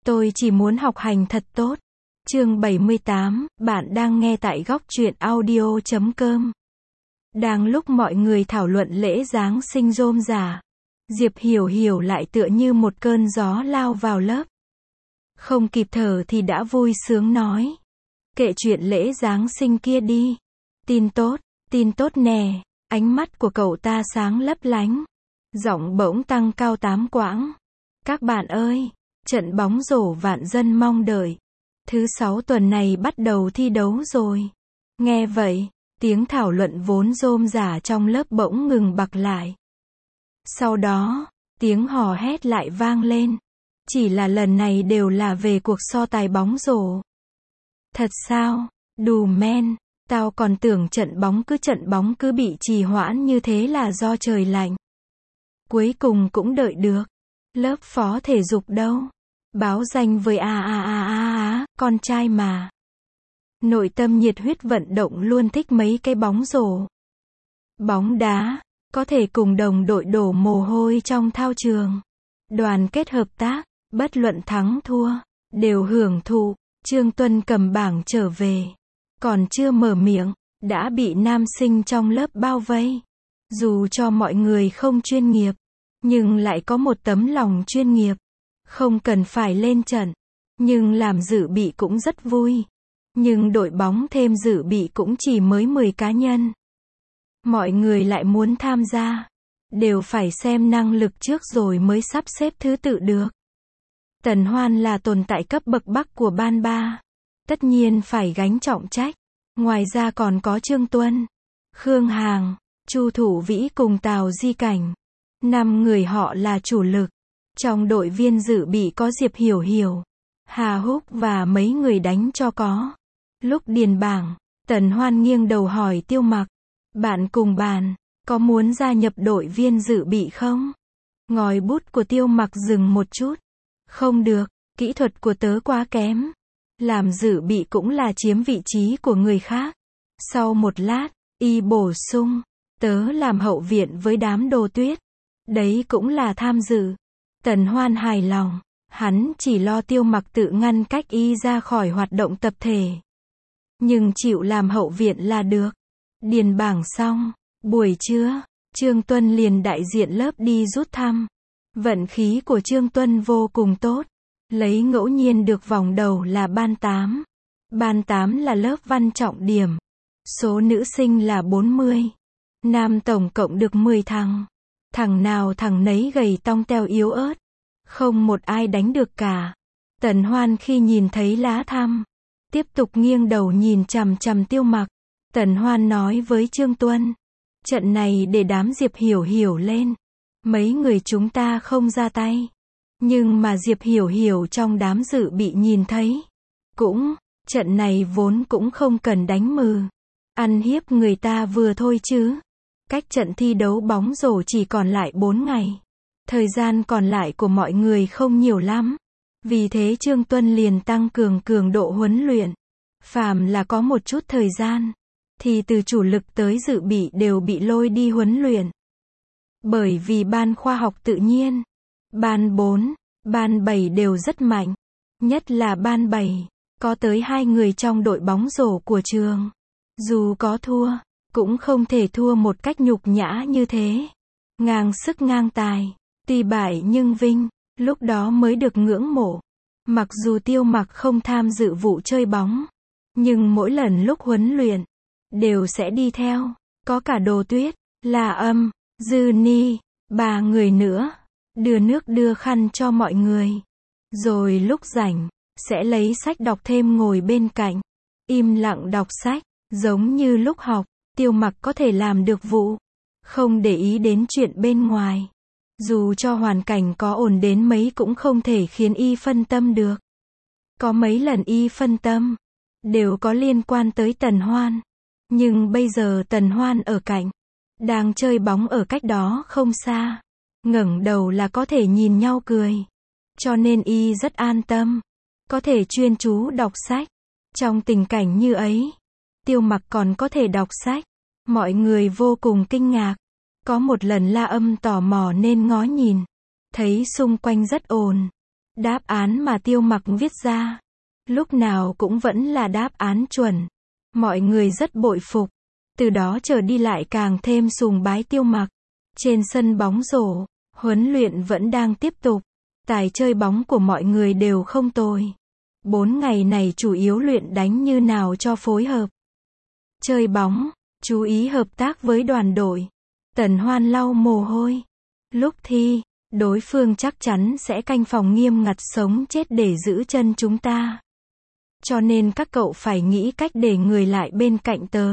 Tôi chỉ muốn học hành thật tốt. Chương 78, bạn đang nghe tại góc truyện audio.com. Đang lúc mọi người thảo luận lễ Giáng sinh rôm rả, Diệp Hiểu Hiểu lại tựa như một cơn gió lao vào lớp. Không kịp thở thì đã vui sướng nói. Kệ chuyện lễ Giáng sinh kia đi. Tin tốt nè. Ánh mắt của cậu ta sáng lấp lánh. Giọng bỗng tăng cao 8 quãng. Các bạn ơi, trận bóng rổ vạn dân mong đợi. Thứ 6 tuần này bắt đầu thi đấu rồi. Nghe vậy, tiếng thảo luận vốn rôm rả trong lớp bỗng ngừng bặt lại. Sau đó, tiếng hò hét lại vang lên. Chỉ là lần này đều là về cuộc so tài bóng rổ. Thật sao? Đù men, tao còn tưởng trận bóng cứ bị trì hoãn như thế là do trời lạnh. Cuối cùng cũng đợi được. Lớp phó thể dục đâu? Báo danh với con trai mà. Nội tâm nhiệt huyết vận động luôn thích mấy cái bóng rổ. Bóng đá, có thể cùng đồng đội đổ mồ hôi trong thao trường. Đoàn kết hợp tác, bất luận thắng thua, đều hưởng thụ. Trương Tuân cầm bảng trở về. Còn chưa mở miệng, đã bị nam sinh trong lớp bao vây. Dù cho mọi người không chuyên nghiệp, nhưng lại có một tấm lòng chuyên nghiệp. Không cần phải lên trận, nhưng làm dự bị cũng rất vui. Nhưng đội bóng thêm dự bị cũng chỉ mới 10 cá nhân. Mọi người lại muốn tham gia, đều phải xem năng lực trước rồi mới sắp xếp thứ tự được. Tần Hoan là tồn tại cấp bậc Bắc của ban 3. Tất nhiên phải gánh trọng trách. Ngoài ra còn có Trương Tuân, Khương Hàng, Chu Thủ Vĩ cùng Tào Di Cảnh. 5 người họ là chủ lực. Trong đội viên dự bị có Diệp Hiểu Hiểu, Hà Húc và mấy người đánh cho có. Lúc điền bảng, Tần Hoan nghiêng đầu hỏi Tiêu Mặc. Bạn cùng bàn, có muốn gia nhập đội viên dự bị không? Ngòi bút của Tiêu Mặc dừng một chút. Không được, kỹ thuật của tớ quá kém. Làm dự bị cũng là chiếm vị trí của người khác. Sau một lát, y bổ sung. Tớ làm hậu viện với đám Đồ Tuyết. Đấy cũng là tham dự. Tần Hoan hài lòng. Hắn chỉ lo Tiêu Mặc tự ngăn cách y ra khỏi hoạt động tập thể. Nhưng chịu làm hậu viện là được. Điền bảng xong. Buổi trưa, Trương Tuân liền đại diện lớp đi rút thăm. Vận khí của Trương Tuân vô cùng tốt. Lấy ngẫu nhiên được vòng đầu là ban 8. Ban 8 là lớp văn trọng điểm. Số nữ sinh là 40. Nam tổng cộng được 10 thằng. Thằng nào thằng nấy gầy tong teo yếu ớt. Không một ai đánh được cả. Tần Hoan khi nhìn thấy lá thăm, tiếp tục nghiêng đầu nhìn chằm chằm Tiêu Mặc. Tần Hoan nói với Trương Tuân. Trận này để đám Diệp Hiểu Hiểu lên. Mấy người chúng ta không ra tay. Nhưng mà Diệp Hiểu Hiểu trong đám dự bị nhìn thấy. Trận này vốn cũng không cần đánh mừ. Ăn hiếp người ta vừa thôi chứ. Cách trận thi đấu bóng rổ chỉ còn lại 4 ngày. Thời gian còn lại của mọi người không nhiều lắm. Vì thế Trương Tuân liền tăng cường độ huấn luyện. Phàm là có một chút thời gian, thì từ chủ lực tới dự bị đều bị lôi đi huấn luyện. Bởi vì ban khoa học tự nhiên, ban 4, ban 7 đều rất mạnh. Nhất là ban 7, có tới 2 người trong đội bóng rổ của trường. Dù có thua, cũng không thể thua một cách nhục nhã như thế. Ngang sức ngang tài, tuy bại nhưng vinh, lúc đó mới được ngưỡng mộ. Mặc dù Tiêu Mặc không tham dự vụ chơi bóng, nhưng mỗi lần lúc huấn luyện, đều sẽ đi theo. Có cả Đồ Tuyết, La Âm, Dư Ni, 3 người nữa. Đưa nước đưa khăn cho mọi người. Rồi lúc rảnh, sẽ lấy sách đọc thêm ngồi bên cạnh. Im lặng đọc sách, giống như lúc học. Tiêu Mặc có thể làm được vụ, không để ý đến chuyện bên ngoài. Dù cho hoàn cảnh có ổn đến mấy cũng không thể khiến y phân tâm được. Có mấy lần y phân tâm, đều có liên quan tới Tần Hoan. Nhưng bây giờ Tần Hoan ở cạnh, đang chơi bóng ở cách đó không xa. Ngẩng đầu là có thể nhìn nhau cười. Cho nên y rất an tâm, có thể chuyên chú đọc sách. Trong tình cảnh như ấy, Tiêu Mặc còn có thể đọc sách. Mọi người vô cùng kinh ngạc. Có một lần La Âm tò mò nên ngó nhìn. Thấy xung quanh rất ồn. Đáp án mà Tiêu Mặc viết ra, lúc nào cũng vẫn là đáp án chuẩn. Mọi người rất bội phục. Từ đó trở đi lại càng thêm sùng bái Tiêu Mặc. Trên sân bóng rổ, huấn luyện vẫn đang tiếp tục. Tài chơi bóng của mọi người đều không tồi. 4 ngày này chủ yếu luyện đánh như nào cho phối hợp. Chơi bóng, chú ý hợp tác với đoàn đội. Tần Hoan lau mồ hôi. Lúc thi, đối phương chắc chắn sẽ canh phòng nghiêm ngặt sống chết để giữ chân chúng ta. Cho nên các cậu phải nghĩ cách để người lại bên cạnh tớ.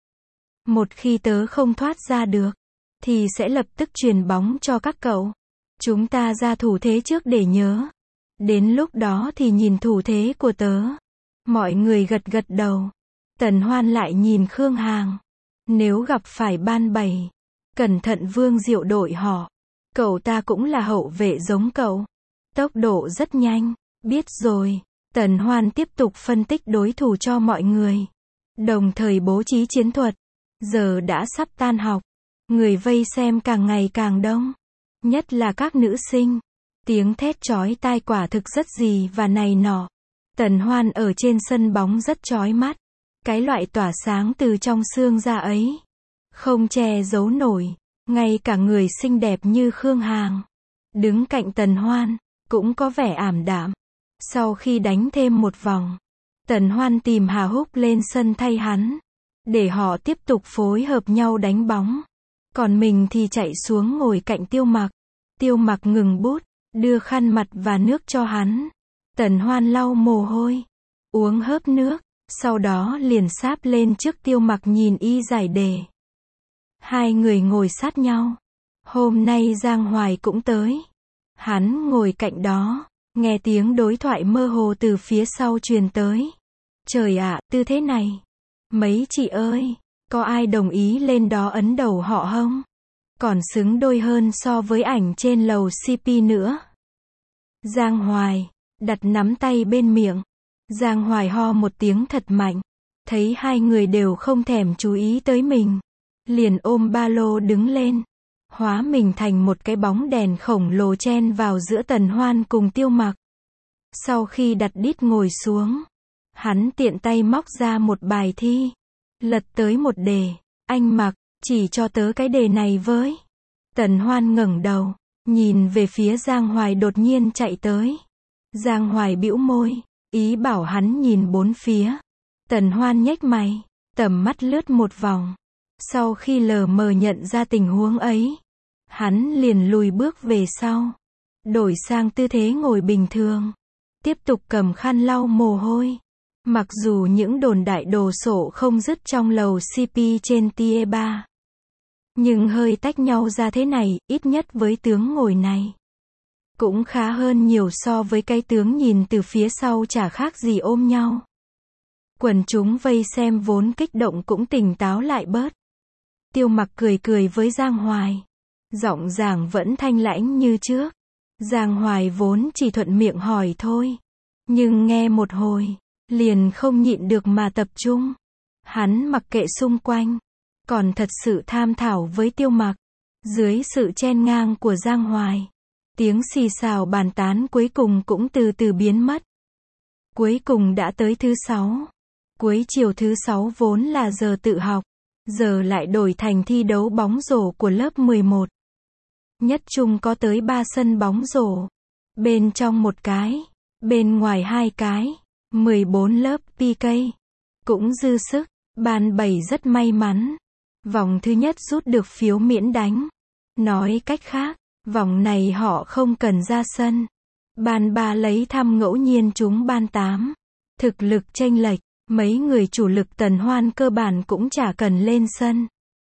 Một khi tớ không thoát ra được, thì sẽ lập tức truyền bóng cho các cậu. Chúng ta ra thủ thế trước để nhớ. Đến lúc đó thì nhìn thủ thế của tớ. Mọi người gật gật đầu. Tần Hoan lại nhìn Khương Hàng. Nếu gặp phải ban 7, cẩn thận Vương Diệu đội họ. Cậu ta cũng là hậu vệ giống cậu. Tốc độ rất nhanh. Biết rồi. Tần Hoan tiếp tục phân tích đối thủ cho mọi người. Đồng thời bố trí chiến thuật. Giờ đã sắp tan học. Người vây xem càng ngày càng đông. Nhất là các nữ sinh. Tiếng thét chói tai quả thực rất gì và này nọ. Tần Hoan ở trên sân bóng rất chói mắt. Cái loại tỏa sáng từ trong xương ra ấy. Không che giấu nổi. Ngay cả người xinh đẹp như Khương Hàng. Đứng cạnh Tần Hoan, cũng có vẻ ảm đạm. Sau khi đánh thêm một vòng, Tần Hoan tìm Hà Húc lên sân thay hắn. Để họ tiếp tục phối hợp nhau đánh bóng. Còn mình thì chạy xuống ngồi cạnh Tiêu Mặc. Tiêu Mặc ngừng bút, đưa khăn mặt và nước cho hắn. Tần Hoan lau mồ hôi, uống hớp nước, sau đó liền sáp lên trước Tiêu Mặc nhìn y giải đề. Hai người ngồi sát nhau. Hôm nay Giang Hoài cũng tới. Hắn ngồi cạnh đó, nghe tiếng đối thoại mơ hồ từ phía sau truyền tới. Trời ạ, tư thế này. Mấy chị ơi, có ai đồng ý lên đó ấn đầu họ không? Còn xứng đôi hơn so với ảnh trên lầu CP nữa. Giang Hoài, đặt nắm tay bên miệng. Giang Hoài ho một tiếng thật mạnh. Thấy hai người đều không thèm chú ý tới mình. Liền ôm ba lô đứng lên. Hóa mình thành một cái bóng đèn khổng lồ chen vào giữa Tần Hoan cùng Tiêu Mặc. Sau khi đặt đít ngồi xuống, hắn tiện tay móc ra một bài thi. Lật tới một đề. Anh Mặc, chỉ cho tớ cái đề này với. Tần Hoan ngẩng đầu, nhìn về phía Giang Hoài đột nhiên chạy tới. Giang Hoài bĩu môi, ý bảo hắn nhìn bốn phía. Tần Hoan nhếch mày, tầm mắt lướt một vòng. Sau khi lờ mờ nhận ra tình huống ấy, hắn liền lùi bước về sau. Đổi sang tư thế ngồi bình thường. Tiếp tục cầm khăn lau mồ hôi. Mặc dù những đồn đại đồ sộ không dứt trong lầu CP trên Tier 3. Nhưng hơi tách nhau ra thế này, ít nhất với tướng ngồi này. Cũng khá hơn nhiều so với cái tướng nhìn từ phía sau chả khác gì ôm nhau. Quần chúng vây xem vốn kích động cũng tỉnh táo lại bớt. Tiêu Mặc cười cười với Giang Hoài. Giọng giảng vẫn thanh lãnh như trước. Giang Hoài vốn chỉ thuận miệng hỏi thôi. Nhưng nghe một hồi, liền không nhịn được mà tập trung. Hắn mặc kệ xung quanh, còn thật sự tham thảo với Tiêu Mặc. Dưới sự chen ngang của Giang Hoài, tiếng xì xào bàn tán cuối cùng cũng từ từ biến mất. Cuối cùng đã tới thứ 6. Cuối chiều thứ 6 vốn là giờ tự học, giờ lại đổi thành thi đấu bóng rổ của lớp 11. Nhất trung có tới 3 sân bóng rổ. Bên trong một cái, bên ngoài 2 cái, 14 lớp PK. Cũng dư sức, ban 7 rất may mắn. Vòng thứ nhất rút được phiếu miễn đánh. Nói cách khác, vòng này họ không cần ra sân. Ban 3 lấy thăm ngẫu nhiên chúng ban 8. Thực lực chênh lệch, mấy người chủ lực Tần Hoan cơ bản cũng chả cần lên sân.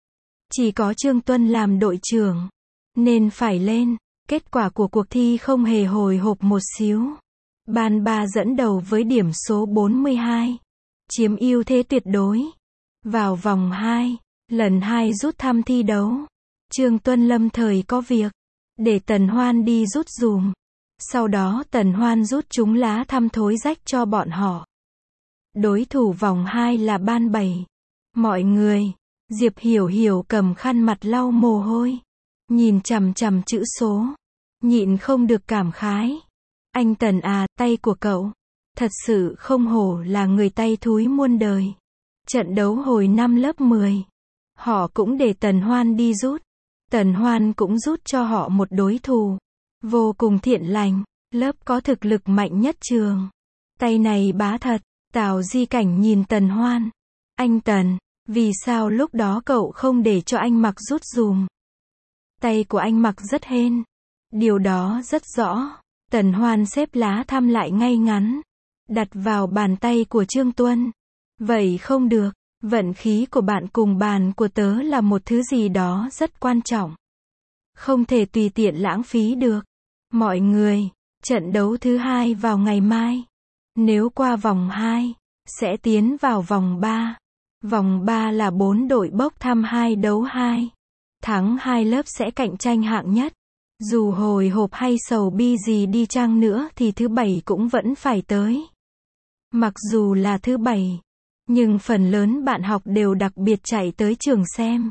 Chỉ có Trương Tuân làm đội trưởng, nên phải lên. Kết quả của cuộc thi không hề hồi hộp một xíu. Ban 3 dẫn đầu với điểm số 42. Chiếm ưu thế tuyệt đối. Vào vòng 2, lần 2 rút thăm thi đấu. Trương Tuân lâm thời có việc, để Tần Hoan đi rút dùm. Sau đó Tần Hoan rút chúng lá thăm thối rách cho bọn họ. Đối thủ vòng 2 là ban 7. Mọi người, Diệp Hiểu Hiểu cầm khăn mặt lau mồ hôi. Nhìn chằm chằm chữ số. Nhịn không được cảm khái. Anh Tần à, tay của cậu. Thật sự không hổ là người tay thúi muôn đời. Trận đấu hồi năm lớp 10. Họ cũng để Tần Hoan đi rút. Tần Hoan cũng rút cho họ một đối thủ. Vô cùng thiện lành. Lớp có thực lực mạnh nhất trường. Tay này bá thật. Tào Di Cảnh nhìn Tần Hoan. Anh Tần, vì sao lúc đó cậu không để cho anh Mặc rút dùm? Tay của anh Mặc rất hên. Điều đó rất rõ. Tần Hoan xếp lá thăm lại ngay ngắn. Đặt vào bàn tay của Trương Tuân. Vậy không được. Vận khí của bạn cùng bàn của tớ là một thứ gì đó rất quan trọng. Không thể tùy tiện lãng phí được. Mọi người, trận đấu thứ 2 vào ngày mai. Nếu qua vòng 2, sẽ tiến vào vòng 3. Vòng 3 là 4 đội bốc thăm 2 đấu 2. Thắng 2 lớp sẽ cạnh tranh hạng nhất. Dù hồi hộp hay sầu bi gì đi chăng nữa thì thứ 7 cũng vẫn phải tới. Mặc dù là thứ 7, nhưng phần lớn bạn học đều đặc biệt chạy tới trường xem.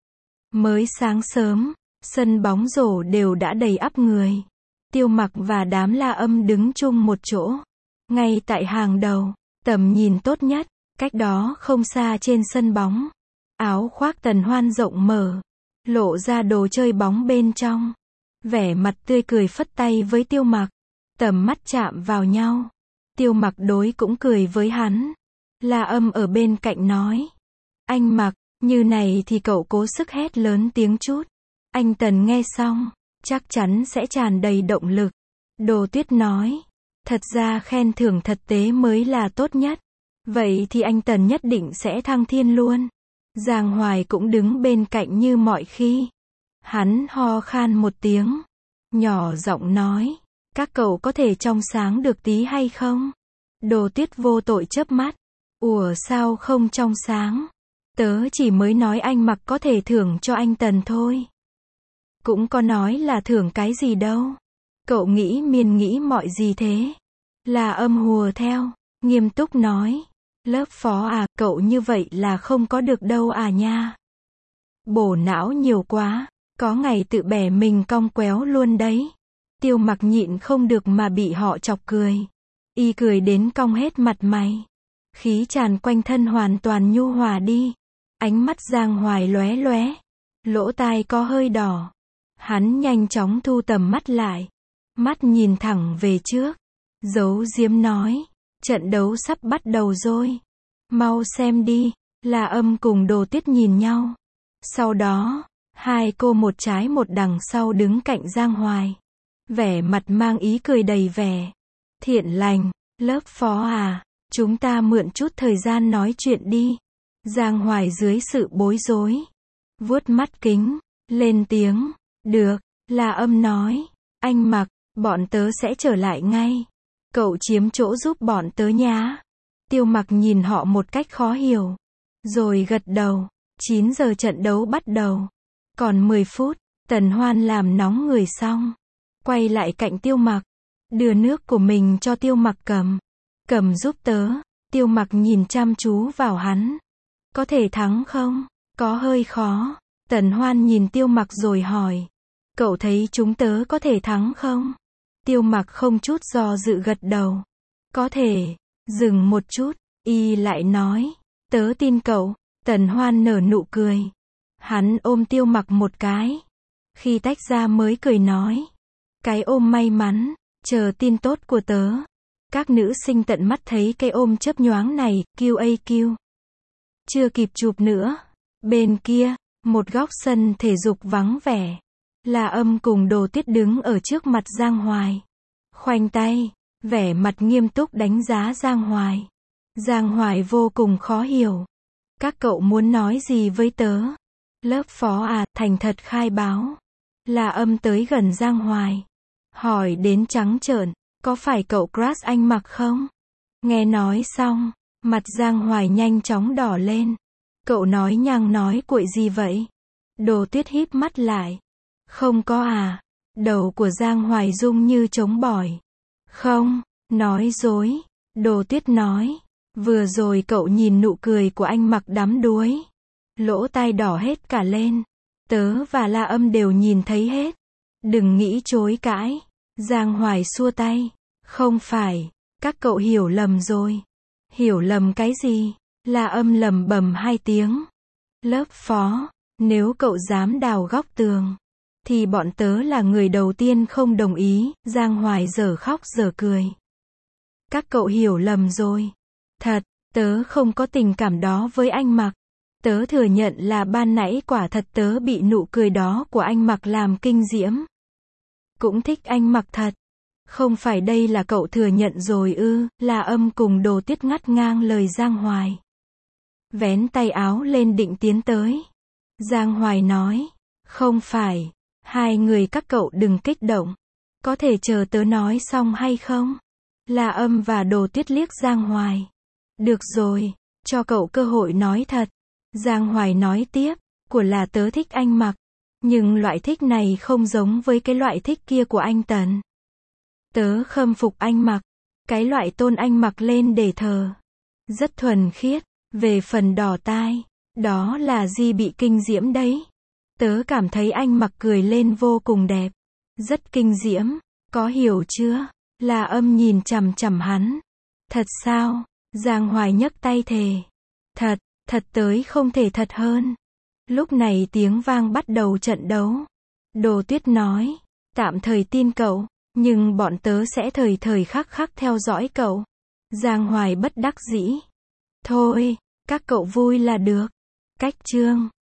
Mới sáng sớm, sân bóng rổ đều đã đầy ắp người. Tiêu Mặc và đám La Âm đứng chung một chỗ. Ngay tại hàng đầu, tầm nhìn tốt nhất, cách đó không xa trên sân bóng. Áo khoác Tần Hoan rộng mở, lộ ra đồ chơi bóng bên trong. Vẻ mặt tươi cười phất tay với Tiêu Mặc. Tầm mắt chạm vào nhau. Tiêu Mặc đối cũng cười với hắn. La Âm ở bên cạnh nói. Anh Mặc, như này thì cậu cố sức hét lớn tiếng chút. Anh Tần nghe xong, chắc chắn sẽ tràn đầy động lực. Đồ Tuyết nói. Thật ra khen thưởng thật tế mới là tốt nhất. Vậy thì anh Tần nhất định sẽ thăng thiên luôn. Giang Hoài cũng đứng bên cạnh như mọi khi. Hắn ho khan một tiếng. Nhỏ giọng nói. Các cậu có thể trong sáng được tí hay không? Đồ Tuyết vô tội chớp mắt. Ủa sao không trong sáng? Tớ chỉ mới nói anh Mặc có thể thưởng cho anh Tần thôi. Cũng có nói là thưởng cái gì đâu. Cậu nghĩ miên nghĩ mọi gì thế? La Âm hùa theo, nghiêm túc nói. Lớp phó à, cậu như vậy là không có được đâu à nha. Bổ não nhiều quá, có ngày tự bẻ mình cong quéo luôn đấy. Tiêu Mặc nhịn không được mà bị họ chọc cười. Y cười đến cong hết mặt mày. Khí tràn quanh thân hoàn toàn nhu hòa đi. Ánh mắt Giang Hoài lóe lóe. Lỗ tai có hơi đỏ. Hắn nhanh chóng thu tầm mắt lại. Mắt nhìn thẳng về trước. Giấu giếm nói. Trận đấu sắp bắt đầu rồi. Mau xem đi. La Âm cùng Đồ Tuyết nhìn nhau. Sau đó, hai cô một trái một đằng sau đứng cạnh Giang Hoài. Vẻ mặt mang ý cười đầy vẻ thiện lành. Lớp phó à, chúng ta mượn chút thời gian nói chuyện đi. Giang Hoài dưới sự bối rối, vuốt mắt kính, lên tiếng. Được, La Âm nói. Anh Mặc, bọn tớ sẽ trở lại ngay. Cậu chiếm chỗ giúp bọn tớ nhá. Tiêu Mặc nhìn họ một cách khó hiểu. Rồi gật đầu. 9 giờ trận đấu bắt đầu. Còn 10 phút, Tần Hoan làm nóng người xong. Quay lại cạnh Tiêu Mặc. Đưa nước của mình cho Tiêu Mặc cầm. Cầm giúp tớ. Tiêu Mặc nhìn chăm chú vào hắn. Có thể thắng không? Có hơi khó. Tần Hoan nhìn Tiêu Mặc rồi hỏi. Cậu thấy chúng tớ có thể thắng không? Tiêu Mặc không chút do dự gật đầu. Có thể. Dừng một chút. Y lại nói. Tớ tin cậu. Tần Hoan nở nụ cười. Hắn ôm Tiêu Mặc một cái. Khi tách ra mới cười nói. Cái ôm may mắn. Chờ tin tốt của tớ. Các nữ sinh tận mắt thấy cái ôm chớp nhoáng này. QAQ. Chưa kịp chụp nữa. Bên kia, một góc sân thể dục vắng vẻ. La Âm cùng Đồ Tuyết đứng ở trước mặt Giang Hoài. Khoanh tay, vẻ mặt nghiêm túc đánh giá Giang Hoài. Giang Hoài vô cùng khó hiểu. Các cậu muốn nói gì với tớ? Lớp phó à, thành thật khai báo. La Âm tới gần Giang Hoài. Hỏi đến trắng trợn, có phải cậu crush anh Mặc không? Nghe nói xong, mặt Giang Hoài nhanh chóng đỏ lên. Cậu nói nhăng nói cuội gì vậy? Đồ Tuyết híp mắt lại. Không có à? Đầu của Giang Hoài rung như trống bỏi. Không, nói dối. Đồ Tuyết nói. Vừa rồi cậu nhìn nụ cười của anh Mặc đắm đuối. Lỗ tai đỏ hết cả lên. Tớ và La Âm đều nhìn thấy hết. Đừng nghĩ chối cãi. Giang Hoài xua tay. Không phải, các cậu hiểu lầm rồi. Hiểu lầm cái gì? La Âm lẩm bẩm hai tiếng. Lớp phó, nếu cậu dám đào góc tường, thì bọn tớ là người đầu tiên không đồng ý, Giang Hoài dở khóc dở cười. Các cậu hiểu lầm rồi. Thật, tớ không có tình cảm đó với anh Mặc. Tớ thừa nhận là ban nãy quả thật tớ bị nụ cười đó của anh Mặc làm kinh diễm. Cũng thích anh Mặc thật. Không phải đây là cậu thừa nhận rồi ư? La Âm cùng Đồ Tuyết ngắt ngang lời Giang Hoài. Vén tay áo lên định tiến tới. Giang Hoài nói, không phải, hai người các cậu đừng kích động. Có thể chờ tớ nói xong hay không? La Âm và Đồ Tuyết liếc Giang Hoài. Được rồi, cho cậu cơ hội nói thật. Giang Hoài nói tiếp, của là tớ thích anh Mặc. Nhưng loại thích này không giống với cái loại thích kia của anh Tần. Tớ khâm phục anh Mặc. Cái loại tôn anh Mặc lên để thờ. Rất thuần khiết. Về phần đỏ tai, đó là Di bị kinh diễm đấy. Tớ cảm thấy anh Mặc cười lên vô cùng đẹp. Rất kinh diễm. Có hiểu chưa? La Âm nhìn chằm chằm hắn. Thật sao? Giang Hoài nhấc tay thề. Thật, thật tới không thể thật hơn. Lúc này tiếng vang bắt đầu trận đấu. Đồ Tuyết nói, tạm thời tin cậu, nhưng bọn tớ sẽ thời thời khắc khắc theo dõi cậu. Giang Hoài bất đắc dĩ. Thôi, các cậu vui là được. Cách chương